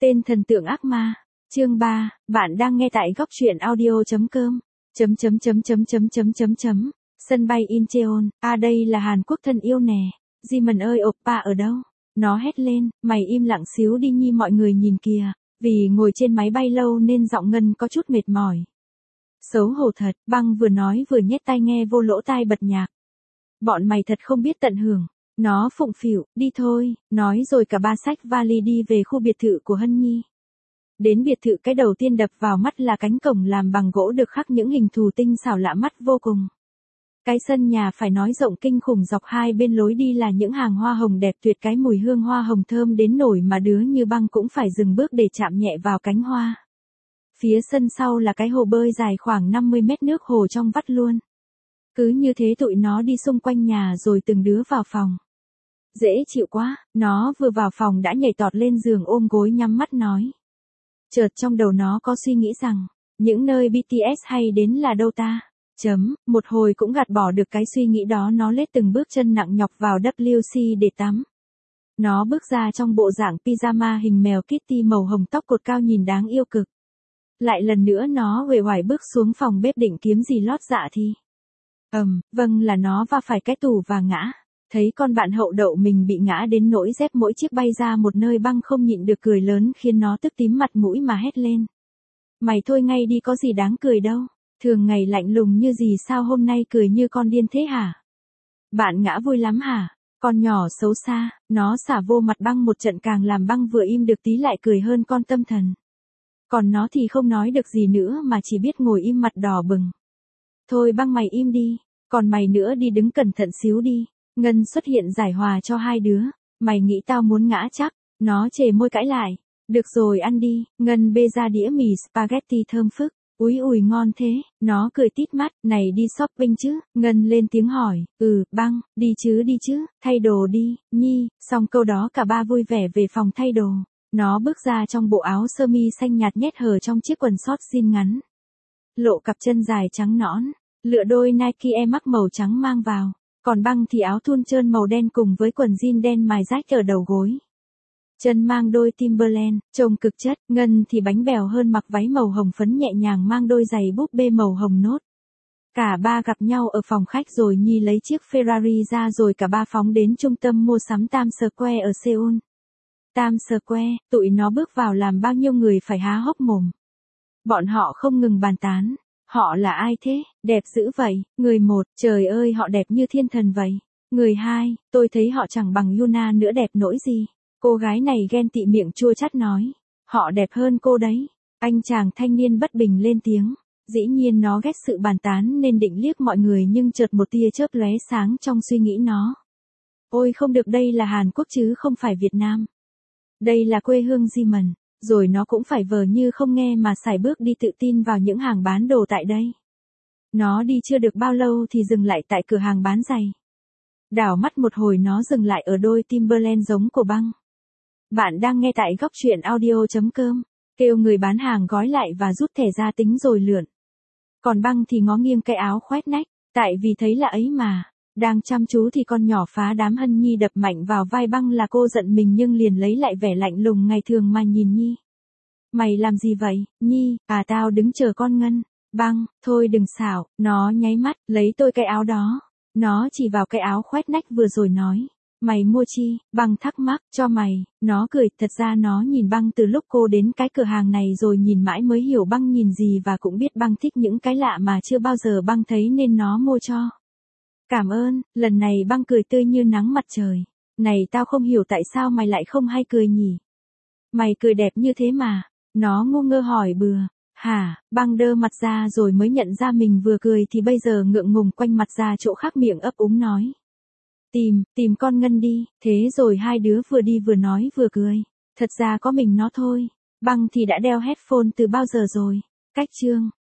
Tên thần tượng ác ma. Chương 3, bạn đang nghe tại góc truyện audio.com. Sân bay Incheon, đây là Hàn Quốc thân yêu nè. Jimin ơi oppa ở đâu? Nó hét lên, mày im lặng xíu đi nhi mọi người nhìn kìa. Vì ngồi trên máy bay lâu nên giọng Ngân có chút mệt mỏi. Xấu hổ thật, Băng vừa nói vừa nhét tai nghe vô lỗ tai bật nhạc. Bọn mày thật không biết tận hưởng. Nó phụng phịu, đi thôi, nói rồi cả ba xách vali đi về khu biệt thự của Hân Nhi. Đến biệt thự cái đầu tiên đập vào mắt là cánh cổng làm bằng gỗ được khắc những hình thù tinh xảo lạ mắt vô cùng. Cái sân nhà phải nói rộng kinh khủng, dọc hai bên lối đi là những hàng hoa hồng đẹp tuyệt, cái mùi hương hoa hồng thơm đến nổi mà đứa như Băng cũng phải dừng bước để chạm nhẹ vào cánh hoa. Phía sân sau là cái hồ bơi dài khoảng 50 mét, nước hồ trong vắt luôn. Cứ như thế tụi nó đi xung quanh nhà rồi từng đứa vào phòng. Dễ chịu quá, nó vừa vào phòng đã nhảy tọt lên giường ôm gối nhắm mắt nói. Chợt trong đầu nó có suy nghĩ rằng, những nơi BTS hay đến là đâu ta? Một hồi cũng gạt bỏ được cái suy nghĩ đó, nó lết từng bước chân nặng nhọc vào WC để tắm. Nó bước ra trong bộ dạng pyjama hình mèo Kitty màu hồng, tóc cột cao nhìn đáng yêu cực. Lại lần nữa nó uể oải bước xuống phòng bếp định kiếm gì lót dạ thì. Vâng, là nó va phải cái tủ và ngã. Thấy con bạn hậu đậu mình bị ngã đến nỗi dép mỗi chiếc bay ra một nơi, Băng không nhịn được cười lớn khiến nó tức tím mặt mũi mà hét lên. Mày thôi ngay đi, có gì đáng cười đâu. Thường ngày lạnh lùng như gì sao hôm nay cười như con điên thế hả? Bạn ngã vui lắm hả? Con nhỏ xấu xa, nó xả vô mặt Băng một trận càng làm Băng vừa im được tí lại cười hơn con tâm thần. Còn nó thì không nói được gì nữa mà chỉ biết ngồi im mặt đỏ bừng. Thôi Băng mày im đi, còn mày nữa đi đứng cẩn thận xíu đi. Ngân xuất hiện giải hòa cho hai đứa. Mày nghĩ tao muốn ngã chắc? Nó chề môi cãi lại. Được rồi ăn đi. Ngân bê ra đĩa mì spaghetti thơm phức. Úi ùi ngon thế. Nó cười tít mắt. Này đi shopping chứ? Ngân lên tiếng hỏi. Băng, đi chứ, thay đồ đi, Nhi. Xong câu đó cả ba vui vẻ về phòng thay đồ. Nó bước ra trong bộ áo sơ mi xanh nhạt nhét hở trong chiếc quần short jean ngắn. Lộ cặp chân dài trắng nõn. Lựa đôi Nike Air Max màu trắng mang vào. Còn Băng thì áo thun trơn màu đen cùng với quần jean đen mài rách ở đầu gối. Chân mang đôi Timberland, trông cực chất. Ngân thì bánh bèo hơn, mặc váy màu hồng phấn nhẹ nhàng, mang đôi giày búp bê màu hồng nốt. Cả ba gặp nhau ở phòng khách rồi Nhi lấy chiếc Ferrari ra rồi cả ba phóng đến trung tâm mua sắm Times Square ở Seoul. Times Square, tụi nó bước vào làm bao nhiêu người phải há hốc mồm. Bọn họ không ngừng bàn tán. Họ là ai thế, đẹp dữ vậy? Người một, trời ơi họ đẹp như thiên thần vậy. Người hai, tôi thấy họ chẳng bằng Yuna nữa, đẹp nỗi gì. Cô gái này ghen tị miệng chua chát nói. Họ đẹp hơn cô đấy. Anh chàng thanh niên bất bình lên tiếng. Dĩ nhiên nó ghét sự bàn tán nên định liếc mọi người nhưng chợt một tia chớp lóe sáng trong suy nghĩ nó. Ôi không được, đây là Hàn Quốc chứ không phải Việt Nam. Đây là quê hương Jimin. Rồi nó cũng phải vờ như không nghe mà sải bước đi tự tin vào những hàng bán đồ tại đây. Nó đi chưa được bao lâu thì dừng lại tại cửa hàng bán giày. Đảo mắt một hồi nó dừng lại ở đôi Timberland giống của Băng. Bạn đang nghe tại góc truyện audio.com. Kêu người bán hàng gói lại và rút thẻ ra tính rồi lượn. Còn Băng thì ngó nghiêng cái áo khoét nách, tại vì thấy là ấy mà. Đang chăm chú thì con nhỏ phá đám Hân Nhi đập mạnh vào vai Băng, là cô giận mình nhưng liền lấy lại vẻ lạnh lùng ngày thường mà nhìn Nhi. Mày làm gì vậy, Nhi? Tao đứng chờ con Ngân. Băng, thôi đừng xảo. Nó nháy mắt, lấy tôi cái áo đó. Nó chỉ vào cái áo khoét nách vừa rồi nói. Mày mua chi? Băng thắc mắc. Cho mày. Nó cười, thật ra nó nhìn Băng từ lúc cô đến cái cửa hàng này rồi nhìn mãi mới hiểu Băng nhìn gì và cũng biết Băng thích những cái lạ mà chưa bao giờ Băng thấy nên nó mua cho. Cảm ơn, lần này Băng cười tươi như nắng mặt trời. Này tao không hiểu tại sao mày lại không hay cười nhỉ? Mày cười đẹp như thế mà. Nó ngu ngơ hỏi bừa. Hả? Băng đơ mặt ra rồi mới nhận ra mình vừa cười thì bây giờ ngượng ngùng quanh mặt ra chỗ khác, miệng ấp úng nói. Tìm con Ngân đi. Thế rồi hai đứa vừa đi vừa nói vừa cười. Thật ra có mình nó thôi. Băng thì đã đeo headphone từ bao giờ rồi. Cách chương.